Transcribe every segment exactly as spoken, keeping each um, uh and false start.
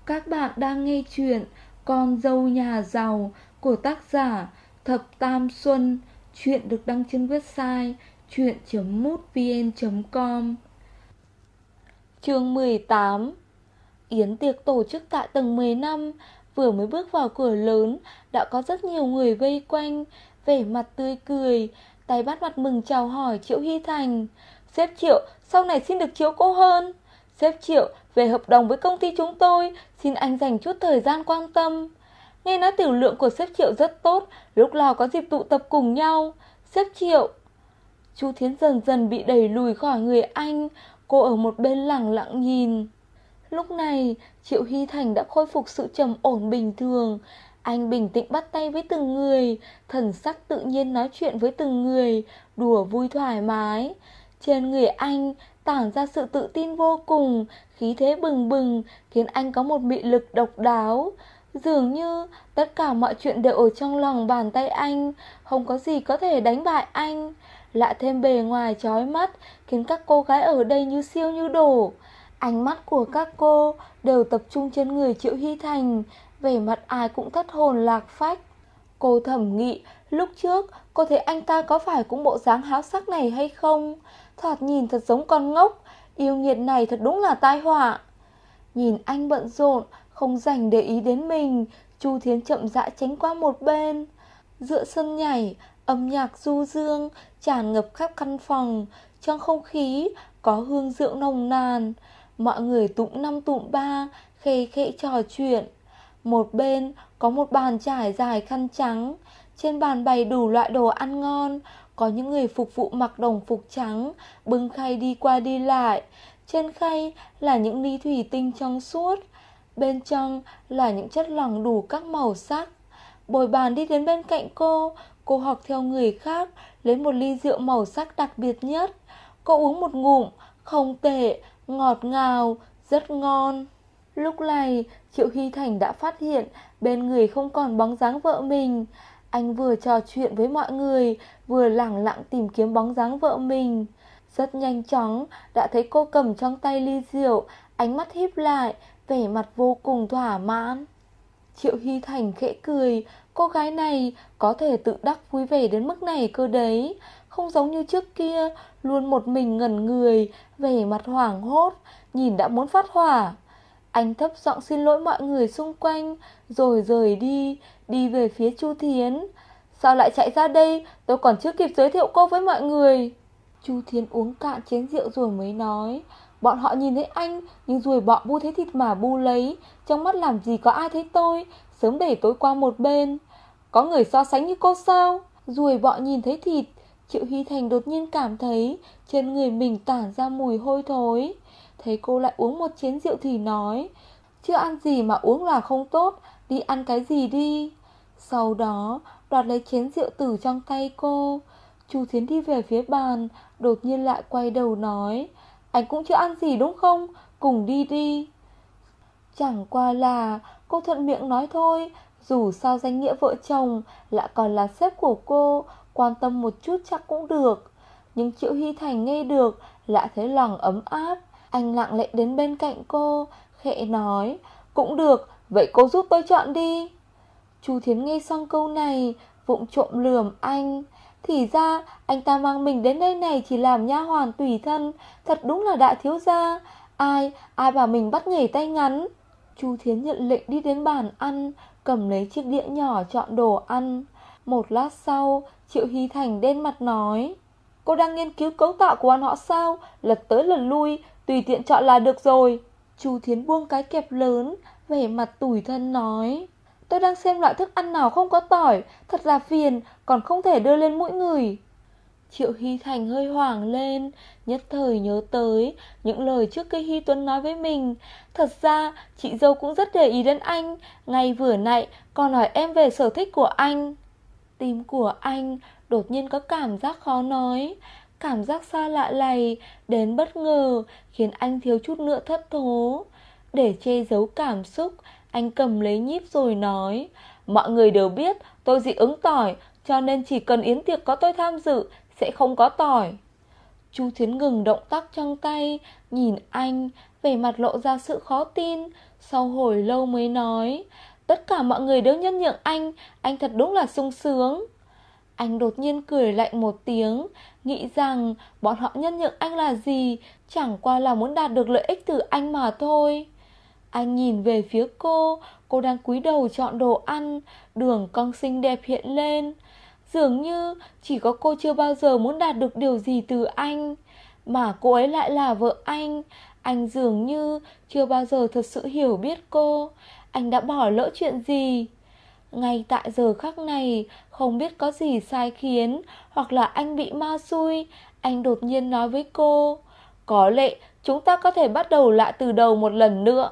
Các bạn đang nghe chuyện Con dâu nhà giàu của tác giả Thập Tam Xuân. Chuyện được đăng trên website chuyện chấm mútvn chấm com. Chương mười tám. Yến tiệc tổ chức tại tầng mười lăm. Vừa mới bước vào cửa lớn đã có rất nhiều người vây quanh, vẻ mặt tươi cười, tay bắt mặt mừng chào hỏi Triệu Hy Thành. Sếp Triệu, sau này xin được chiếu cố hơn. Sếp Triệu, về hợp đồng với công ty chúng tôi, xin anh dành chút thời gian quan tâm. Nghe nói tiểu lượng của sếp Triệu rất tốt, lúc nào có dịp tụ tập cùng nhau. Sếp Triệu. Chu Thiến dần dần bị đẩy lùi khỏi người anh, cô ở một bên lẳng lặng nhìn. Lúc này, Triệu Hy Thành đã khôi phục sự trầm ổn bình thường. Anh bình tĩnh bắt tay với từng người, thần sắc tự nhiên nói chuyện với từng người, đùa vui thoải mái. Trên người anh tản ra sự tự tin vô cùng, khí thế bừng bừng, khiến anh có một mị lực độc đáo. Dường như tất cả mọi chuyện đều ở trong lòng bàn tay anh, không có gì có thể đánh bại anh. Lại thêm bề ngoài chói mắt, khiến các cô gái ở đây như siêu như đổ. Ánh mắt của các cô đều tập trung trên người Triệu Hy Thành, vẻ mặt ai cũng thất hồn lạc phách. Cô thẩm nghĩ, lúc trước cô thấy anh ta có phải cũng bộ dáng háo sắc này hay không? Thoạt nhìn thật giống con ngốc, yêu nghiệt này thật đúng là tai họa. Nhìn anh bận rộn, không dành để ý đến mình, Chu Thiến chậm rãi tránh qua một bên. Giữa sân nhảy, âm nhạc du dương tràn ngập khắp căn phòng, trong không khí có hương rượu nồng nàn. Mọi người tụng năm tụng ba, khê khệ trò chuyện. Một bên có một bàn trải dài khăn trắng, trên bàn bày đủ loại đồ ăn ngon. Có những người phục vụ mặc đồng phục trắng, bưng khay đi qua đi lại. Trên khay là những ly thủy tinh trong suốt, bên trong là những chất lỏng đủ các màu sắc. Bồi bàn đi đến bên cạnh cô, cô học theo người khác, lấy một ly rượu màu sắc đặc biệt nhất. Cô uống một ngụm, không tệ, ngọt ngào, rất ngon. Lúc này, Triệu Hy Thành đã phát hiện bên người không còn bóng dáng vợ mình. Anh vừa trò chuyện với mọi người, vừa lẳng lặng tìm kiếm bóng dáng vợ mình. Rất nhanh chóng, đã thấy cô cầm trong tay ly rượu, ánh mắt híp lại, vẻ mặt vô cùng thỏa mãn. Triệu Hy Thành khẽ cười, cô gái này có thể tự đắc vui vẻ đến mức này cơ đấy. Không giống như trước kia, luôn một mình ngẩn người, vẻ mặt hoảng hốt, nhìn đã muốn phát hỏa. Anh thấp giọng xin lỗi mọi người xung quanh, rồi rời đi, đi về phía Chu Thiến. Sao lại chạy ra đây, tôi còn chưa kịp giới thiệu cô với mọi người. Chu Thiến uống cạn chén rượu rồi mới nói, bọn họ nhìn thấy anh, nhưng ruồi bọ bu thấy thịt mà bu lấy, trong mắt làm gì có ai thấy tôi, sớm để tôi qua một bên. Có người so sánh như cô sao? Ruồi bọ nhìn thấy thịt. Triệu Hy Thành đột nhiên cảm thấy trên người mình tản ra mùi hôi thối. Thấy cô lại uống một chén rượu thì nói, chưa ăn gì mà uống là không tốt, đi ăn cái gì đi. Sau đó đoạt lấy chén rượu từ trong tay cô. Chu Thiến đi về phía bàn, đột nhiên lại quay đầu nói, anh cũng chưa ăn gì đúng không? Cùng đi đi. Chẳng qua là cô thuận miệng nói thôi, dù sao danh nghĩa vợ chồng lại còn là sếp của cô, quan tâm một chút chắc cũng được. Nhưng Triệu Hy Thành nghe được lại thấy lòng ấm áp. Anh lặng lẽ đến bên cạnh cô, khẽ nói, cũng được, vậy cô giúp tôi chọn đi. Chu Thiến nghe xong câu này, vụng trộm lườm anh. Thì ra anh ta mang mình đến đây này chỉ làm nha hoàn tùy thân, thật đúng là đại thiếu gia. Ai, ai bảo mình bắt nhảy tay ngắn. Chu Thiến nhận lệnh đi đến bàn ăn, cầm lấy chiếc đĩa nhỏ chọn đồ ăn. Một lát sau, Triệu Hy Thành đen mặt nói, cô đang nghiên cứu cấu tạo của bọn họ sao? Lật tới lật lui, tùy tiện chọn là được rồi. Chu Thiến buông cái kẹp lớn, vẻ mặt tủi thân nói, tôi đang xem loại thức ăn nào không có tỏi, thật là phiền, còn không thể đưa lên mũi người. Triệu Hy Thành hơi hoảng lên, nhất thời nhớ tới những lời trước kia Hy Tuấn nói với mình. Thật ra chị dâu cũng rất để ý đến anh, ngay vừa nãy còn hỏi em về sở thích của anh. Tim của anh đột nhiên có cảm giác khó nói, cảm giác xa lạ này đến bất ngờ, khiến anh thiếu chút nữa thất thố. Để che giấu cảm xúc, anh cầm lấy nhíp rồi nói, mọi người đều biết tôi dị ứng tỏi, cho nên chỉ cần yến tiệc có tôi tham dự sẽ không có tỏi. Chu Thiến ngừng động tác trong tay, nhìn anh, vẻ mặt lộ ra sự khó tin. Sau hồi lâu mới nói, tất cả mọi người đều nhân nhượng anh, anh thật đúng là sung sướng. Anh đột nhiên cười lạnh một tiếng, nghĩ rằng bọn họ nhân nhượng anh là gì, chẳng qua là muốn đạt được lợi ích từ anh mà thôi. Anh nhìn về phía cô, cô đang cúi đầu chọn đồ ăn, đường cong xinh đẹp hiện lên. Dường như chỉ có cô chưa bao giờ muốn đạt được điều gì từ anh, mà cô ấy lại là vợ anh. Anh dường như chưa bao giờ thật sự hiểu biết cô. Anh đã bỏ lỡ chuyện gì? Ngay tại giờ khắc này, không biết có gì sai khiến, hoặc là anh bị ma xui, anh đột nhiên nói với cô, có lẽ chúng ta có thể bắt đầu lại từ đầu một lần nữa.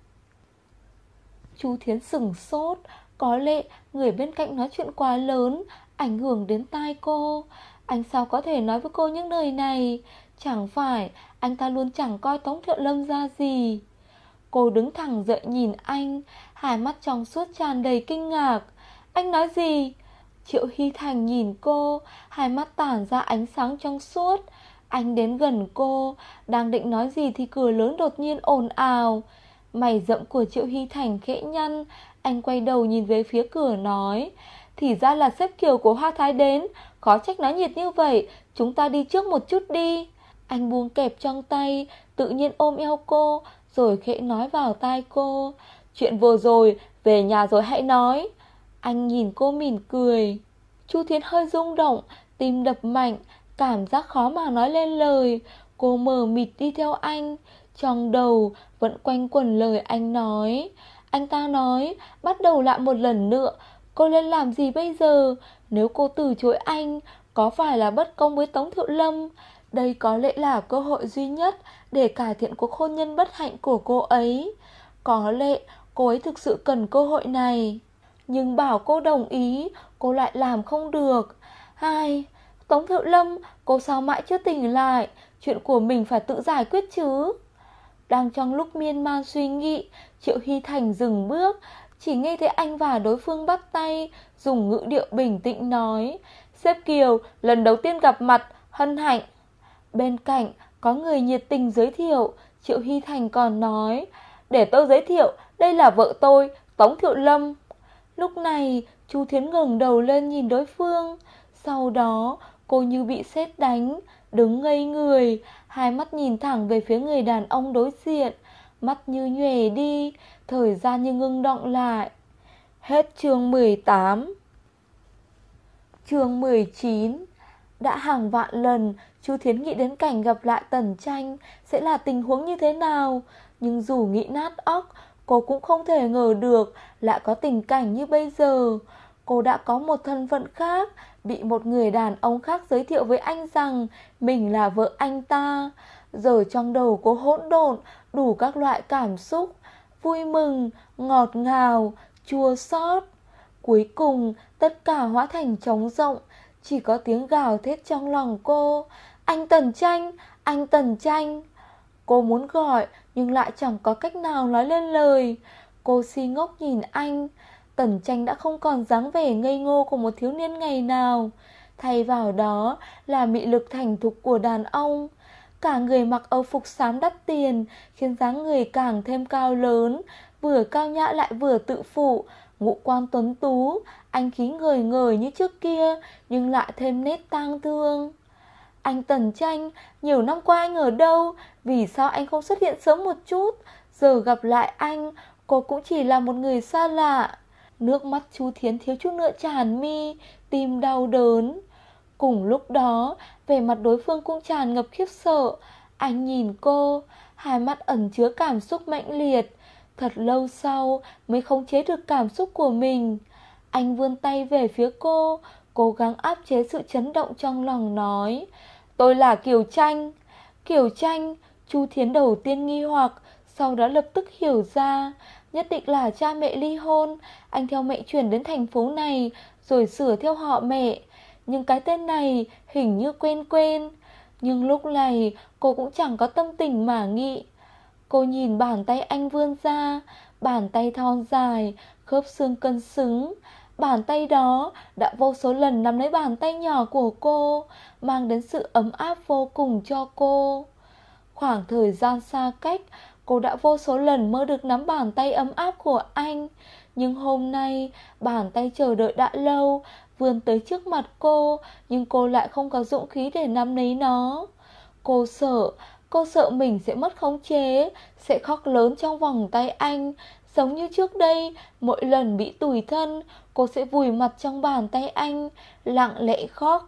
Chu Thiến sửng sốt, có lẽ người bên cạnh nói chuyện quá lớn, ảnh hưởng đến tai cô. Anh sao có thể nói với cô những lời này? Chẳng phải anh ta luôn chẳng coi Tống Thiệu Lâm ra gì? Cô đứng thẳng dậy nhìn anh, hai mắt trong suốt tràn đầy kinh ngạc. Anh nói gì? Triệu Hy Thành nhìn cô, hai mắt tản ra ánh sáng trong suốt. Anh đến gần cô, đang định nói gì thì cửa lớn đột nhiên ồn ào. Mày rậm của Triệu Hy Thành khẽ nhăn. Anh quay đầu nhìn về phía cửa nói, thì ra là sếp Kiều của Hoa Thái đến, khó trách nói nhiệt như vậy, chúng ta đi trước một chút đi. Anh buông kẹp trong tay, tự nhiên ôm eo cô, rồi khẽ nói vào tai cô, chuyện vừa rồi, về nhà rồi hãy nói. Anh nhìn cô mỉm cười. Chu Thiến hơi rung động, tim đập mạnh, cảm giác khó mà nói lên lời. Cô mờ mịt đi theo anh, trong đầu vẫn quanh quẩn lời anh nói. Anh ta nói, bắt đầu lại một lần nữa. Cô nên làm gì bây giờ? Nếu cô từ chối anh, có phải là bất công với Tống Thiệu Lâm? Đây có lẽ là cơ hội duy nhất để cải thiện cuộc hôn nhân bất hạnh của cô ấy. Có lẽ cô ấy thực sự cần cơ hội này. Nhưng bảo cô đồng ý, cô lại làm không được. Hai, Tống Thiệu Lâm, cô sao mãi chưa tỉnh lại? Chuyện của mình phải tự giải quyết chứ. Đang trong lúc miên man suy nghĩ, Triệu Hy Thành dừng bước, chỉ nghe thấy anh và đối phương bắt tay, dùng ngữ điệu bình tĩnh nói, sếp Kiều, lần đầu tiên gặp mặt, hân hạnh. Bên cạnh có người nhiệt tình giới thiệu. Triệu Hy Thành còn nói, để tôi giới thiệu, đây là vợ tôi, Tống Thiệu Lâm. Lúc này Chu Thiến ngẩng đầu lên nhìn đối phương. Sau đó cô như bị sét đánh, đứng ngây người, hai mắt nhìn thẳng về phía người đàn ông đối diện, mắt như nhòe đi, thời gian như ngưng đọng lại. Hết chương mười tám. Chương mười chín. Đã hàng vạn lần Chu Thiến nghĩ đến cảnh gặp lại Tần Tranh sẽ là tình huống như thế nào, nhưng dù nghĩ nát óc, cô cũng không thể ngờ được lại có tình cảnh như bây giờ. Cô đã có một thân phận khác, bị một người đàn ông khác giới thiệu với anh rằng mình là vợ anh ta. Giờ trong đầu cô hỗn độn đủ các loại cảm xúc, vui mừng, ngọt ngào, chua xót. Cuối cùng tất cả hóa thành trống rỗng, chỉ có tiếng gào thét trong lòng cô, anh Tần Tranh, anh Tần Tranh. Cô muốn gọi nhưng lại chẳng có cách nào nói lên lời. Cô si ngốc nhìn anh. Tần Tranh đã không còn dáng vẻ ngây ngô của một thiếu niên ngày nào, thay vào đó là mị lực thành thục của đàn ông. Cả người mặc âu phục xám đắt tiền, khiến dáng người càng thêm cao lớn, vừa cao nhã lại vừa tự phụ. Ngũ quan tuấn tú, anh khí ngời ngời như trước kia, nhưng lại thêm nét tang thương. Anh Tần Tranh, nhiều năm qua anh ở đâu? Vì sao anh không xuất hiện sớm một chút? Giờ gặp lại anh, cô cũng chỉ là một người xa lạ. Nước mắt Chu Thiến thiếu chút nữa tràn mi, tim đau đớn. Cùng lúc đó, vẻ mặt đối phương cũng tràn ngập khiếp sợ. Anh nhìn cô, hai mắt ẩn chứa cảm xúc mãnh liệt. Thật lâu sau mới khống chế được cảm xúc của mình. Anh vươn tay về phía cô, cố gắng áp chế sự chấn động trong lòng nói, tôi là Kiều Tranh. Kiều Tranh, Chu Thiến đầu tiên nghi hoặc, sau đó lập tức hiểu ra, nhất định là cha mẹ ly hôn. Anh theo mẹ chuyển đến thành phố này, rồi sửa theo họ mẹ. Nhưng cái tên này hình như quen quen. Nhưng lúc này cô cũng chẳng có tâm tình mà nghĩ. Cô nhìn bàn tay anh vươn ra, bàn tay thon dài, khớp xương cân xứng. Bàn tay đó đã vô số lần nắm lấy bàn tay nhỏ của cô, mang đến sự ấm áp vô cùng cho cô. Khoảng thời gian xa cách, Cô đã vô số lần mơ được nắm bàn tay ấm áp của anh, nhưng hôm nay bàn tay chờ đợi đã lâu vươn tới trước mặt cô, nhưng cô lại không có dũng khí để nắm lấy nó. Cô sợ, cô sợ mình sẽ mất khống chế, sẽ khóc lớn trong vòng tay anh. Giống như trước đây, mỗi lần bị tủi thân, cô sẽ vùi mặt trong bàn tay anh, lặng lẽ khóc.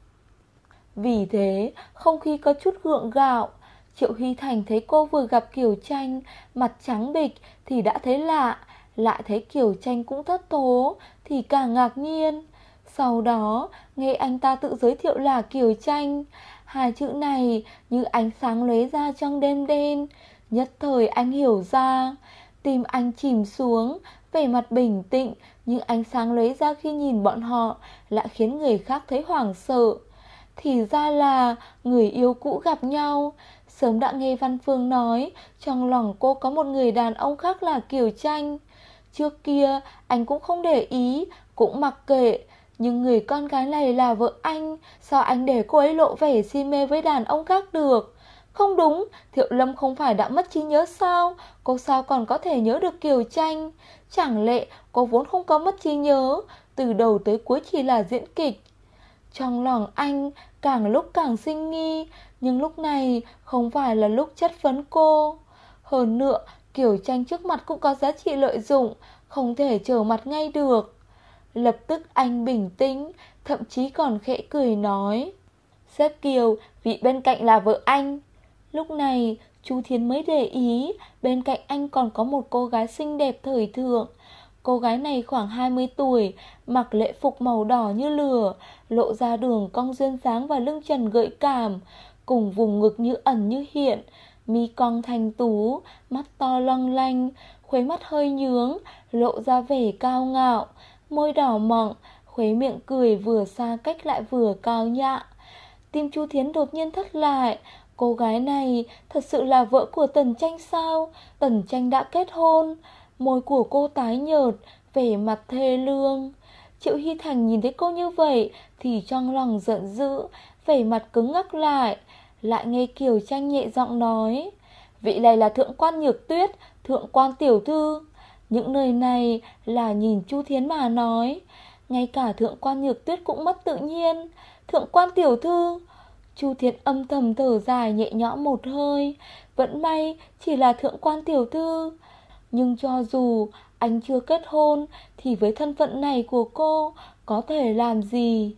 Vì thế, không khí có chút gượng gạo. Triệu Hy Thành thấy cô vừa gặp Kiều Tranh, mặt trắng bệch thì đã thấy lạ, lại thấy Kiều Tranh cũng thất thố thì càng ngạc nhiên. Sau đó, nghe anh ta tự giới thiệu là Kiều Tranh. Hai chữ này như ánh sáng lóe ra trong đêm đen. Nhất thời anh hiểu ra. Tim anh chìm xuống, vẻ mặt bình tĩnh, nhưng ánh sáng lóe ra khi nhìn bọn họ lại khiến người khác thấy hoảng sợ. Thì ra là người yêu cũ gặp nhau. Sớm đã nghe Văn Phương nói trong lòng cô có một người đàn ông khác là Kiều Tranh. Trước kia anh cũng không để ý, cũng mặc kệ. Nhưng người con gái này là vợ anh, sao anh để cô ấy lộ vẻ si mê với đàn ông khác được? Không đúng, Thiệu Lâm không phải đã mất trí nhớ sao? Cô sao còn có thể nhớ được Kiều Tranh? Chẳng lẽ cô vốn không có mất trí nhớ, từ đầu tới cuối chỉ là diễn kịch? Trong lòng anh càng lúc càng sinh nghi, nhưng lúc này không phải là lúc chất vấn cô. Hơn nữa, Kiều Tranh trước mặt cũng có giá trị lợi dụng, không thể trở mặt ngay được. Lập tức anh bình tĩnh, thậm chí còn khẽ cười nói: "Sếp Kiều, vị bên cạnh là vợ anh." Lúc này, Chu Thiến mới để ý, bên cạnh anh còn có một cô gái xinh đẹp thời thượng. Cô gái này khoảng hai mươi tuổi, mặc lễ phục màu đỏ như lửa, lộ ra đường cong duyên dáng và lưng trần gợi cảm, cùng vùng ngực như ẩn như hiện, mi cong thanh tú, mắt to long lanh, khuấy mắt hơi nhướng, lộ ra vẻ cao ngạo, môi đỏ mọng, khuấy miệng cười vừa xa cách lại vừa cao nhã. Tim Chu Thiến đột nhiên thắt lại. Cô gái này thật sự là vợ của Tần Tranh sao? Tần Tranh đã kết hôn. Môi của cô tái nhợt, vẻ mặt thê lương. Triệu Hy Thành nhìn thấy cô như vậy thì trong lòng giận dữ, vẻ mặt cứng ngắc lại. Lại nghe Kiều Tranh nhẹ giọng nói: "Vị này là thượng quan Nhược Tuyết, thượng quan tiểu thư." Những lời này là nhìn Chu Thiến mà nói. Ngay cả thượng quan Nhược Tuyết cũng mất tự nhiên. Thượng quan tiểu thư. Chu Thiến âm thầm thở dài nhẹ nhõm một hơi. Vẫn may chỉ là thượng quan tiểu thư. Nhưng cho dù anh chưa kết hôn thì với thân phận này của cô có thể làm gì?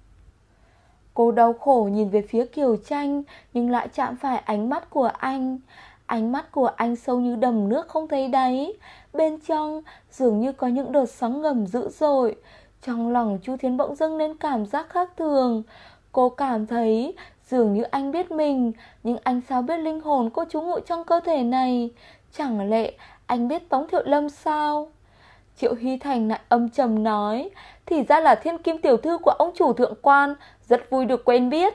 Cô đau khổ nhìn về phía Kiều Tranh, nhưng lại chạm phải ánh mắt của anh. Ánh mắt của anh sâu như đầm nước không thấy đáy. Bên trong dường như có những đợt sóng ngầm dữ dội. Trong lòng Chu Thiến bỗng dâng lên cảm giác khác thường. Cô cảm thấy dường như anh biết mình, nhưng anh sao biết linh hồn cô trú ngụ trong cơ thể này? Chẳng lẽ anh biết Tống Thiệu Lâm sao? Triệu Hy Thành lại âm trầm nói: "Thì ra là thiên kim tiểu thư của ông chủ thượng quan, rất vui được quen biết."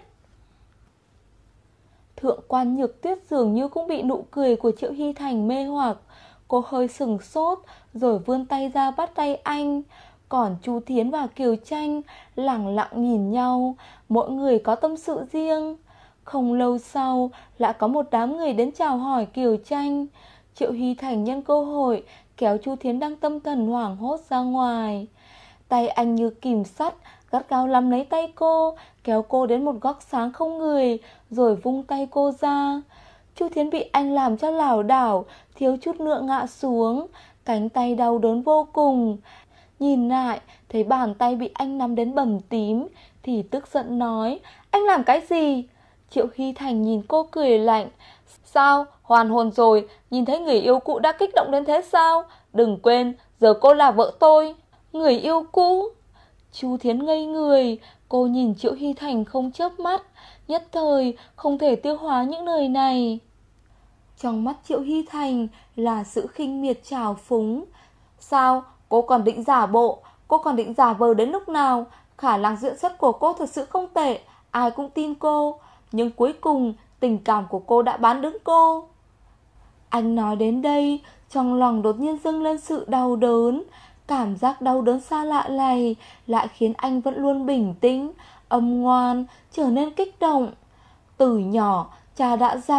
Thượng quan Nhược Tuyết dường như cũng bị nụ cười của Triệu Hy Thành mê hoặc. Cô hơi sừng sốt, rồi vươn tay ra bắt tay anh. Còn Chu Thiến và Kiều Tranh lẳng lặng nhìn nhau, mỗi người có tâm sự riêng. Không lâu sau, lại có một đám người đến chào hỏi Kiều Tranh. Triệu Hy Thành nhân cơ hội kéo Chu Thiến đang tâm thần hoảng hốt ra ngoài. Tay anh như kìm sắt, gắt gao nắm lấy tay cô, kéo cô đến một góc sáng không người, rồi vung tay cô ra. Chu Thiến bị anh làm cho lảo đảo, thiếu chút nữa ngã xuống, cánh tay đau đớn vô cùng. Nhìn lại, thấy bàn tay bị anh nắm đến bầm tím, thì tức giận nói: "Anh làm cái gì?" Triệu Hy Thành nhìn cô cười lạnh: "Sao, hoàn hồn rồi, nhìn thấy người yêu cũ đã kích động đến thế sao? Đừng quên, giờ cô là vợ tôi." "Người yêu cũ?" Chu Thiến ngây người, cô nhìn Triệu Hy Thành không chớp mắt, nhất thời không thể tiêu hóa những lời này. Trong mắt Triệu Hy Thành là sự khinh miệt trào phúng. "Sao, cô còn định giả bộ, cô còn định giả vờ đến lúc nào? Khả năng diễn xuất của cô thật sự không tệ, ai cũng tin cô, nhưng cuối cùng tình cảm của cô đã bán đứng cô." Anh nói đến đây, trong lòng đột nhiên dâng lên sự đau đớn. Cảm giác đau đớn xa lạ này lại khiến anh vẫn luôn bình tĩnh, âm ngoan, trở nên kích động. Từ nhỏ, cha đã dạy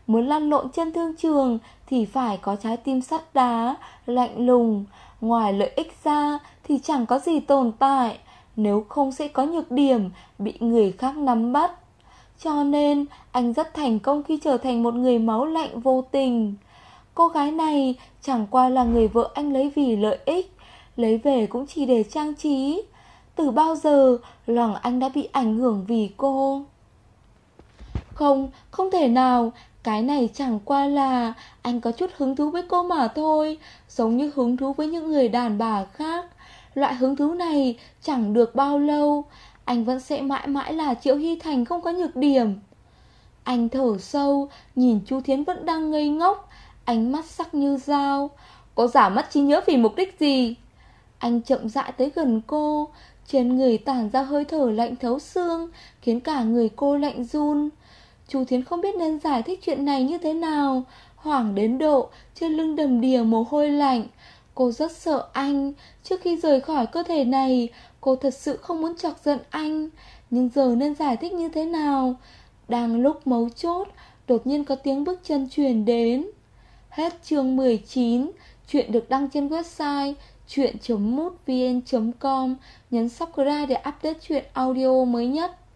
Muốn lăn lộn trên thương trường thì phải có trái tim sắt đá, lạnh lùng. Ngoài lợi ích ra thì chẳng có gì tồn tại, nếu không sẽ có nhược điểm bị người khác nắm bắt. Cho nên anh rất thành công khi trở thành một người máu lạnh vô tình. Cô gái này chẳng qua là người vợ anh lấy vì lợi ích, lấy về cũng chỉ để trang trí. Từ bao giờ lòng anh đã bị ảnh hưởng vì cô? Không, không thể nào. Cái này chẳng qua là anh có chút hứng thú với cô mà thôi, giống như hứng thú với những người đàn bà khác. Loại hứng thú này chẳng được bao lâu, anh vẫn sẽ mãi mãi là Triệu Hy Thành không có nhược điểm. Anh thở sâu, nhìn Chu Thiến vẫn đang ngây ngốc, ánh mắt sắc như dao. Cô giả mất trí nhớ vì mục đích gì? Anh chậm rãi tới gần cô, trên người tản ra hơi thở lạnh thấu xương, khiến cả người cô lạnh run. Chu Thiến không biết nên giải thích chuyện này như thế nào, hoảng đến độ trên lưng đầm đìa mồ hôi lạnh. Cô rất sợ anh. Trước khi rời khỏi cơ thể này, cô thật sự không muốn chọc giận anh. Nhưng giờ nên giải thích như thế nào? Đang lúc mấu chốt, đột nhiên có tiếng bước chân truyền đến. Hết chương mười chín. Chuyện được đăng trên website chuyện chấm mútvn chấm com. Nhấn subscribe để update chuyện audio mới nhất.